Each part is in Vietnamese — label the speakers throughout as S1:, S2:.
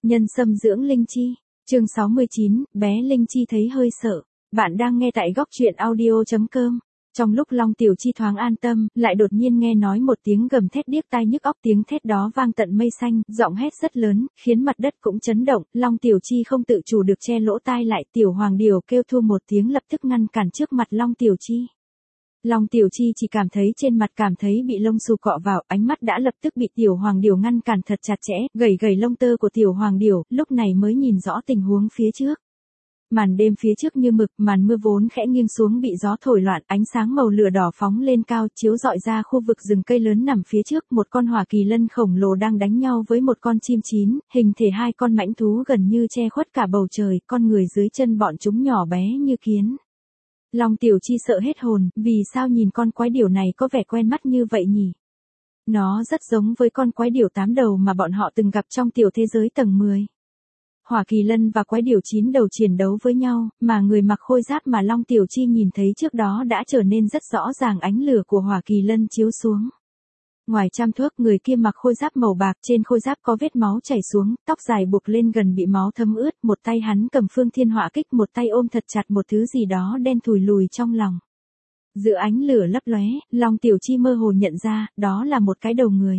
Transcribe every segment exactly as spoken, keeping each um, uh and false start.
S1: Nhân sâm dưỡng linh chi. Chương sáu mươi chín, bé Linh Chi thấy hơi sợ. Bạn đang nghe tại góc truyện audio chấm com. Trong lúc Long Tiểu Chi thoáng an tâm, lại đột nhiên nghe nói một tiếng gầm thét điếc tai nhức óc, tiếng thét đó vang tận mây xanh, giọng hét rất lớn, khiến mặt đất cũng chấn động. Long Tiểu Chi không tự chủ được che lỗ tai lại, Tiểu Hoàng Điểu kêu thua một tiếng lập tức ngăn cản trước mặt Long Tiểu Chi. Long Tiểu Chi chỉ cảm thấy trên mặt cảm thấy bị lông xù cọ vào, ánh mắt đã lập tức bị Tiểu Hoàng Điểu ngăn cản thật chặt chẽ, gầy gầy lông tơ của Tiểu Hoàng Điểu, lúc này mới nhìn rõ tình huống phía trước. Màn đêm phía trước như mực, màn mưa vốn khẽ nghiêng xuống bị gió thổi loạn, ánh sáng màu lửa đỏ phóng lên cao, chiếu rọi ra khu vực rừng cây lớn nằm phía trước, một con hỏa kỳ lân khổng lồ đang đánh nhau với một con chim chín, hình thể hai con mãnh thú gần như che khuất cả bầu trời, con người dưới chân bọn chúng nhỏ bé như kiến. Long Tiểu Chi sợ hết hồn, vì sao nhìn con quái điểu này có vẻ quen mắt như vậy nhỉ? Nó rất giống với con quái điểu tám đầu mà bọn họ từng gặp trong tiểu thế giới tầng mười. Hỏa kỳ lân và quái điểu chín đầu chiến đấu với nhau, mà người mặc khôi giáp mà Long Tiểu Chi nhìn thấy trước đó đã trở nên rất rõ ràng, ánh lửa của hỏa kỳ lân chiếu xuống. Ngoài trăm thước, người kia mặc khôi giáp màu bạc, trên khôi giáp có vết máu chảy xuống, tóc dài buộc lên gần bị máu thấm ướt, một tay hắn cầm phương thiên hỏa kích, một tay ôm thật chặt một thứ gì đó đen thùi lùi trong lòng. Giữa ánh lửa lấp lóe, Long Tiểu Chi mơ hồ nhận ra, đó là một cái đầu người.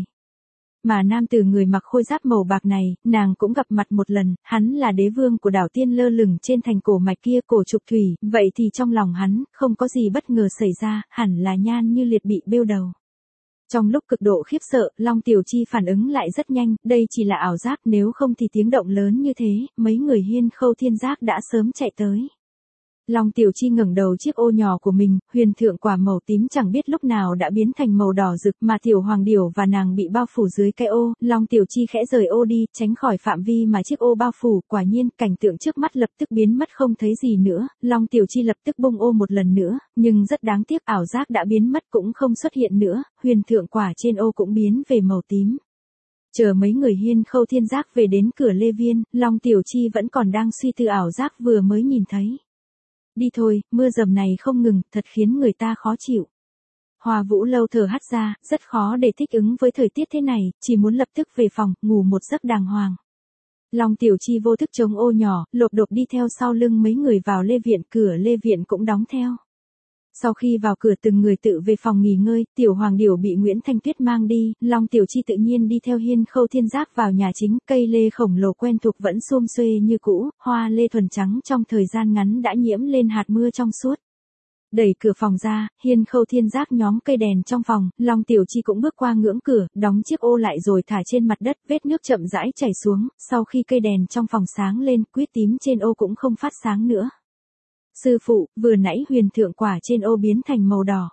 S1: Mà nam tử người mặc khôi giáp màu bạc này, nàng cũng gặp mặt một lần, hắn là đế vương của đảo Tiên lơ lửng trên thành cổ mạch kia, cổ trục thủy, vậy thì trong lòng hắn, không có gì bất ngờ xảy ra, hẳn là Nhan Như Liệt bị bêu đầu. Trong lúc cực độ khiếp sợ, Long Tiểu Chi phản ứng lại rất nhanh, đây chỉ là ảo giác, nếu không thì tiếng động lớn như thế, mấy người Hiên Khâu Thiên Giác đã sớm chạy tới. Long Tiểu Chi ngẩng đầu chiếc ô nhỏ của mình, huyền thượng quả màu tím chẳng biết lúc nào đã biến thành màu đỏ rực, mà Tiểu Hoàng Điểu và nàng bị bao phủ dưới cái ô. Long Tiểu Chi khẽ rời ô đi, tránh khỏi phạm vi mà chiếc ô bao phủ, quả nhiên, cảnh tượng trước mắt lập tức biến mất không thấy gì nữa. Long Tiểu Chi lập tức bung ô một lần nữa, nhưng rất đáng tiếc, ảo giác đã biến mất cũng không xuất hiện nữa, huyền thượng quả trên ô cũng biến về màu tím. Chờ mấy người Hiên Khâu Thiên Giác về đến cửa Lê Viên, Long Tiểu Chi vẫn còn đang suy tư ảo giác vừa mới nhìn thấy. Đi thôi, mưa dầm này không ngừng, thật khiến người ta khó chịu. Hoa Vũ Lâu thở hắt ra, rất khó để thích ứng với thời tiết thế này, chỉ muốn lập tức về phòng, ngủ một giấc đàng hoàng. Long Tiểu Chi vô thức chống ô nhỏ, lộp độp đi theo sau lưng mấy người vào Lê Viện, cửa Lê Viện cũng đóng theo. Sau khi vào cửa từng người tự về phòng nghỉ ngơi, Tiểu Hoàng Điểu bị Nguyễn Thanh Tuyết mang đi, Long Tiểu Chi tự nhiên đi theo Hiên Khâu Thiên Giác vào nhà chính, cây lê khổng lồ quen thuộc vẫn sum xuê như cũ, hoa lê thuần trắng trong thời gian ngắn đã nhiễm lên hạt mưa trong suốt. Đẩy cửa phòng ra, Hiên Khâu Thiên Giác nhóm cây đèn trong phòng, Long Tiểu Chi cũng bước qua ngưỡng cửa, đóng chiếc ô lại rồi thả trên mặt đất, vết nước chậm rãi chảy xuống, sau khi cây đèn trong phòng sáng lên, quýt tím trên ô cũng không phát sáng nữa. Sư phụ, vừa nãy huyền thượng quả trên ô biến thành màu đỏ.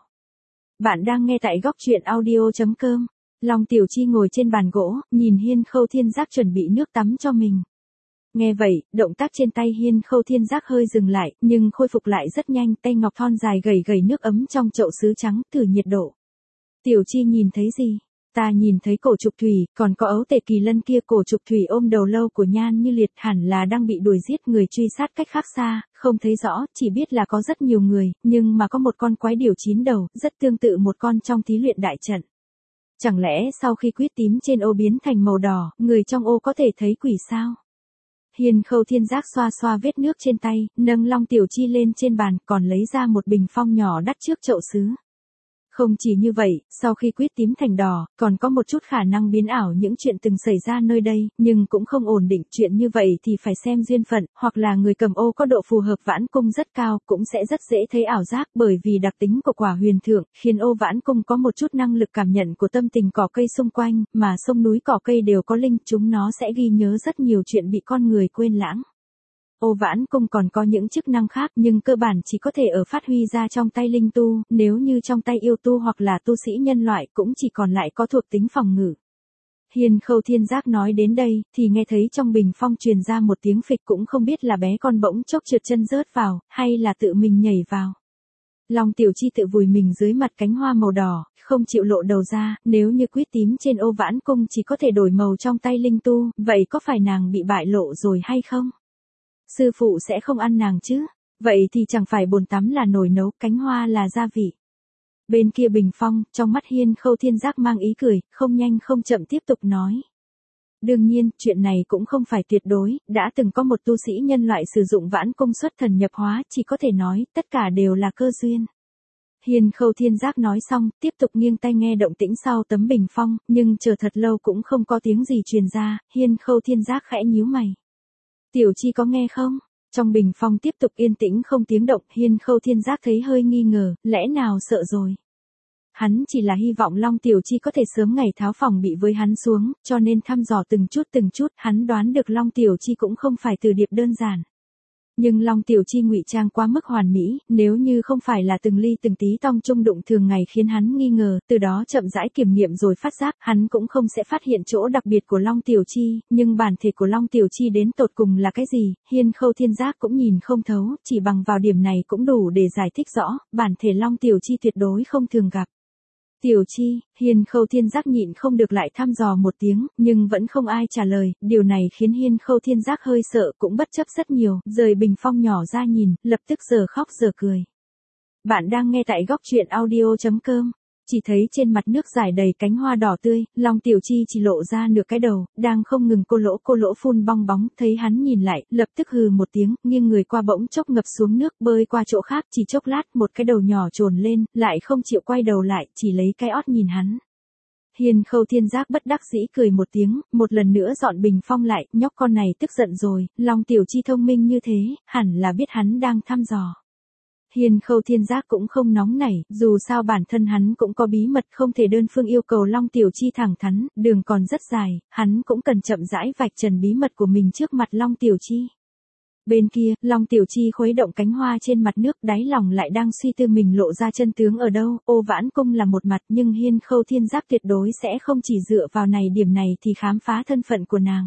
S1: Bạn đang nghe tại góc truyện audio chấm com. Long Tiểu Chi ngồi trên bàn gỗ, nhìn Hiên Khâu Thiên Giác chuẩn bị nước tắm cho mình. Nghe vậy, động tác trên tay Hiên Khâu Thiên Giác hơi dừng lại, nhưng khôi phục lại rất nhanh, tay ngọc thon dài gầy gầy nước ấm trong chậu sứ trắng, thử nhiệt độ. Tiểu Chi nhìn thấy gì? Ta nhìn thấy cổ trục thủy, còn có ấu tể kỳ lân kia, cổ trục thủy ôm đầu lâu của Nhan Như Liệt, hẳn là đang bị đuổi giết, người truy sát cách khác xa, không thấy rõ, chỉ biết là có rất nhiều người, nhưng mà có một con quái điểu chín đầu, rất tương tự một con trong thí luyện đại trận. Chẳng lẽ sau khi quýt tím trên ô biến thành màu đỏ, người trong ô có thể thấy quỷ sao? Hiên Khâu Thiên Giác xoa xoa vết nước trên tay, nâng Long Tiểu Chi lên trên bàn, còn lấy ra một bình phong nhỏ đắt trước chậu sứ. Không chỉ như vậy, sau khi quýt tím thành đỏ, còn có một chút khả năng biến ảo những chuyện từng xảy ra nơi đây, nhưng cũng không ổn định, chuyện như vậy thì phải xem duyên phận, hoặc là người cầm ô có độ phù hợp vãn cung rất cao, cũng sẽ rất dễ thấy ảo giác, bởi vì đặc tính của quả huyền thượng, khiến ô vãn cung có một chút năng lực cảm nhận của tâm tình cỏ cây xung quanh, mà sông núi cỏ cây đều có linh, chúng nó sẽ ghi nhớ rất nhiều chuyện bị con người quên lãng. Ô vãn cung còn có những chức năng khác, nhưng cơ bản chỉ có thể ở phát huy ra trong tay linh tu, nếu như trong tay yêu tu hoặc là tu sĩ nhân loại cũng chỉ còn lại có thuộc tính phòng ngự. Hiên Khâu Thiên Giác nói đến đây, thì nghe thấy trong bình phong truyền ra một tiếng phịch, cũng không biết là bé con bỗng chốc trượt chân rớt vào, hay là tự mình nhảy vào. Long Tiểu Chi tự vùi mình dưới mặt cánh hoa màu đỏ, không chịu lộ đầu ra, nếu như quýt tím trên ô vãn cung chỉ có thể đổi màu trong tay linh tu, vậy có phải nàng bị bại lộ rồi hay không? Sư phụ sẽ không ăn nàng chứ? Vậy thì chẳng phải bồn tắm là nồi nấu, cánh hoa là gia vị. Bên kia bình phong, trong mắt Hiên Khâu Thiên Giác mang ý cười, không nhanh không chậm tiếp tục nói. Đương nhiên, chuyện này cũng không phải tuyệt đối, đã từng có một tu sĩ nhân loại sử dụng vãn cung xuất thần nhập hóa, chỉ có thể nói, tất cả đều là cơ duyên. Hiên Khâu Thiên Giác nói xong, tiếp tục nghiêng tai nghe động tĩnh sau tấm bình phong, nhưng chờ thật lâu cũng không có tiếng gì truyền ra, Hiên Khâu Thiên Giác khẽ nhíu mày. Tiểu Chi có nghe không? Trong bình phong tiếp tục yên tĩnh không tiếng động, Hiên Khâu Thiên Giác thấy hơi nghi ngờ, lẽ nào sợ rồi? Hắn chỉ là hy vọng Long Tiểu Chi có thể sớm ngày tháo phòng bị với hắn xuống, cho nên thăm dò từng chút từng chút, hắn đoán được Long Tiểu Chi cũng không phải từ điệp đơn giản. Nhưng Long Tiểu Chi ngụy trang quá mức hoàn mỹ, nếu như không phải là từng ly từng tí tong chung đụng thường ngày khiến hắn nghi ngờ, từ đó chậm rãi kiểm nghiệm rồi phát giác, hắn cũng không sẽ phát hiện chỗ đặc biệt của Long Tiểu Chi, nhưng bản thể của Long Tiểu Chi đến tột cùng là cái gì, Hiên Khâu Thiên Giác cũng nhìn không thấu, chỉ bằng vào điểm này cũng đủ để giải thích rõ, bản thể Long Tiểu Chi tuyệt đối không thường gặp. Tiểu Chi, Hiên Khâu Thiên Giác nhịn không được lại thăm dò một tiếng, nhưng vẫn không ai trả lời, điều này khiến Hiên Khâu Thiên Giác hơi sợ cũng bất chấp rất nhiều, rời bình phong nhỏ ra nhìn, lập tức giờ khóc giờ cười. Bạn đang nghe tại góc truyện audio chấm com. Chỉ thấy trên mặt nước rải đầy cánh hoa đỏ tươi, Long Tiểu Chi chỉ lộ ra nửa cái đầu, đang không ngừng cô lỗ cô lỗ phun bong bóng, thấy hắn nhìn lại, lập tức hừ một tiếng, nghiêng người qua bỗng chốc ngập xuống nước, bơi qua chỗ khác, chỉ chốc lát, một cái đầu nhỏ trồn lên, lại không chịu quay đầu lại, chỉ lấy cái ót nhìn hắn. Hiên Khâu Thiên Giác bất đắc dĩ cười một tiếng, một lần nữa dọn bình phong lại, nhóc con này tức giận rồi, Long Tiểu Chi thông minh như thế, hẳn là biết hắn đang thăm dò. Hiên Khâu Thiên Giác cũng không nóng nảy, dù sao bản thân hắn cũng có bí mật không thể đơn phương yêu cầu Long Tiểu Chi thẳng thắn, đường còn rất dài, hắn cũng cần chậm rãi vạch trần bí mật của mình trước mặt Long Tiểu Chi. Bên kia, Long Tiểu Chi khuấy động cánh hoa trên mặt nước, đáy lòng lại đang suy tư mình lộ ra chân tướng ở đâu, Ô Vãn Cung là một mặt nhưng Hiên Khâu Thiên Giác tuyệt đối sẽ không chỉ dựa vào này điểm này thì khám phá thân phận của nàng.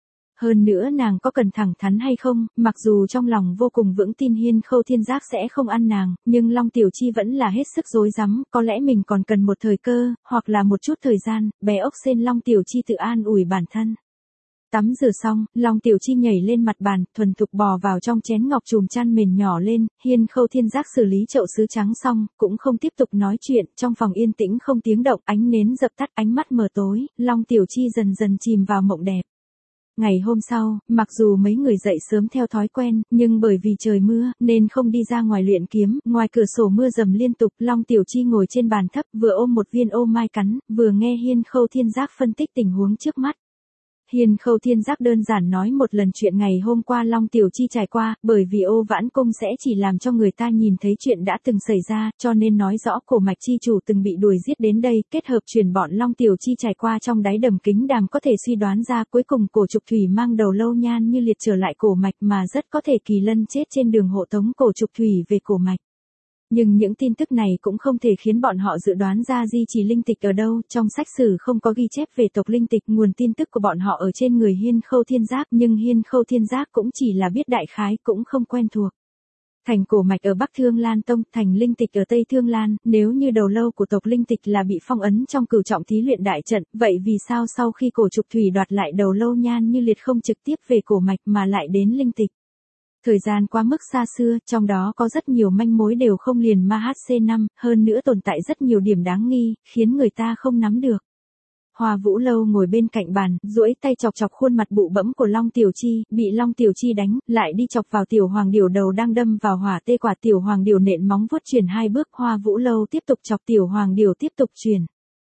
S1: Hơn nữa nàng có cần thẳng thắn hay không, mặc dù trong lòng vô cùng vững tin Hiên Khâu Thiên Giác sẽ không ăn nàng, nhưng Long Tiểu Chi vẫn là hết sức rối rắm, có lẽ mình còn cần một thời cơ, hoặc là một chút thời gian, bé ốc sên Long Tiểu Chi tự an ủi bản thân. Tắm rửa xong, Long Tiểu Chi nhảy lên mặt bàn, thuần thục bò vào trong chén ngọc chùm chăn mền nhỏ lên, Hiên Khâu Thiên Giác xử lý chậu sứ trắng xong, cũng không tiếp tục nói chuyện, trong phòng yên tĩnh không tiếng động, ánh nến dập tắt, ánh mắt mờ tối, Long Tiểu Chi dần dần chìm vào mộng đẹp. Ngày hôm sau, mặc dù mấy người dậy sớm theo thói quen, nhưng bởi vì trời mưa, nên không đi ra ngoài luyện kiếm, ngoài cửa sổ mưa dầm liên tục, Long Tiểu Chi ngồi trên bàn thấp, vừa ôm một viên ô mai cắn, vừa nghe Hiên Khâu Thiên Giác phân tích tình huống trước mắt. Hiên Khâu Thiên Giác đơn giản nói một lần chuyện ngày hôm qua Long Tiểu Chi trải qua, bởi vì Ô Vãn Cung sẽ chỉ làm cho người ta nhìn thấy chuyện đã từng xảy ra, cho nên nói rõ cổ mạch chi chủ từng bị đuổi giết đến đây, kết hợp truyền bọn Long Tiểu Chi trải qua trong đáy đầm kính đàm có thể suy đoán ra cuối cùng cổ trục thủy mang đầu lâu nhan như liệt trở lại cổ mạch mà rất có thể Kỳ Lân chết trên đường hộ tống cổ trục thủy về cổ mạch. Nhưng những tin tức này cũng không thể khiến bọn họ dự đoán ra di chỉ linh tịch ở đâu, trong sách sử không có ghi chép về tộc linh tịch, nguồn tin tức của bọn họ ở trên người Hiên Khâu Thiên Giác, nhưng Hiên Khâu Thiên Giác cũng chỉ là biết đại khái, cũng không quen thuộc. Thành cổ mạch ở Bắc Thương Lan Tông, thành linh tịch ở Tây Thương Lan, nếu như đầu lâu của tộc linh tịch là bị phong ấn trong cửu trọng thí luyện đại trận, vậy vì sao sau khi cổ trục thủy đoạt lại đầu lâu nhan như liệt không trực tiếp về cổ mạch mà lại đến linh tịch? Thời gian quá mức xa xưa, trong đó có rất nhiều manh mối đều không liền ma hát xê năm, hơn nữa tồn tại rất nhiều điểm đáng nghi, khiến người ta không nắm được. Hoa Vũ Lâu ngồi bên cạnh bàn, duỗi tay chọc chọc khuôn mặt bụ bẫm của Long Tiểu Chi, bị Long Tiểu Chi đánh, lại đi chọc vào Tiểu Hoàng Điểu đầu đang đâm vào hỏa tê quả. Tiểu Hoàng Điểu nện móng vuốt chuyển hai bước, Hoa Vũ Lâu tiếp tục chọc, Tiểu Hoàng Điểu tiếp tục chuyển.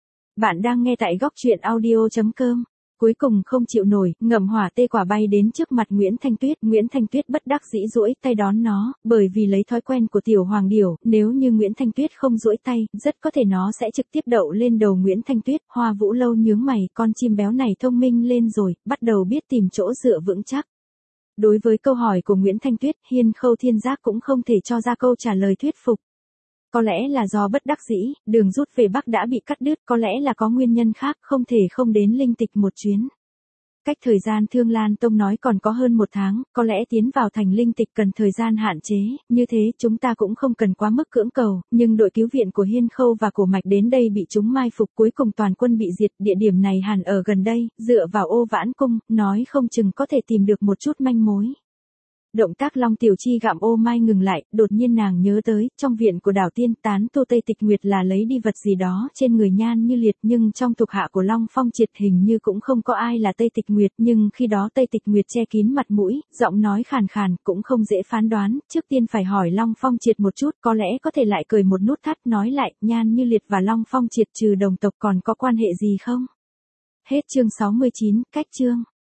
S1: Bạn đang nghe tại góc truyện audio chấm com. Cuối cùng không chịu nổi, ngậm hỏa tê quả bay đến trước mặt Nguyễn Thanh Tuyết, Nguyễn Thanh Tuyết bất đắc dĩ duỗi tay đón nó, bởi vì lấy thói quen của Tiểu Hoàng Điểu, nếu như Nguyễn Thanh Tuyết không duỗi tay, rất có thể nó sẽ trực tiếp đậu lên đầu Nguyễn Thanh Tuyết. Hoa Vũ Lâu nhướng mày, con chim béo này thông minh lên rồi, bắt đầu biết tìm chỗ dựa vững chắc. Đối với câu hỏi của Nguyễn Thanh Tuyết, Hiên Khâu Thiên Giác cũng không thể cho ra câu trả lời thuyết phục. Có lẽ là do bất đắc dĩ, đường rút về Bắc đã bị cắt đứt, có lẽ là có nguyên nhân khác, không thể không đến linh tịch một chuyến. Cách thời gian Thương Lan Tông nói còn có hơn một tháng, có lẽ tiến vào thành linh tịch cần thời gian hạn chế, như thế chúng ta cũng không cần quá mức cưỡng cầu, nhưng đội cứu viện của Hiên Khâu và cổ mạch đến đây bị chúng mai phục, cuối cùng toàn quân bị diệt, địa điểm này hẳn ở gần đây, dựa vào Ô Vãn Cung, nói không chừng có thể tìm được một chút manh mối. Động tác Long Tiểu Chi gặm ô mai ngừng lại, đột nhiên nàng nhớ tới, trong viện của Đảo Tiên tán tu Tây Tịch Nguyệt là lấy đi vật gì đó trên người Nhan Như Liệt, nhưng trong thuộc hạ của Long Phong Triệt hình như cũng không có ai là Tây Tịch Nguyệt, nhưng khi đó Tây Tịch Nguyệt che kín mặt mũi, giọng nói khàn khàn, cũng không dễ phán đoán, trước tiên phải hỏi Long Phong Triệt một chút, có lẽ có thể lại cười một nút thắt, nói lại, Nhan Như Liệt và Long Phong Triệt trừ đồng tộc còn có quan hệ gì không? Hết chương sáu mươi chín, cách chương.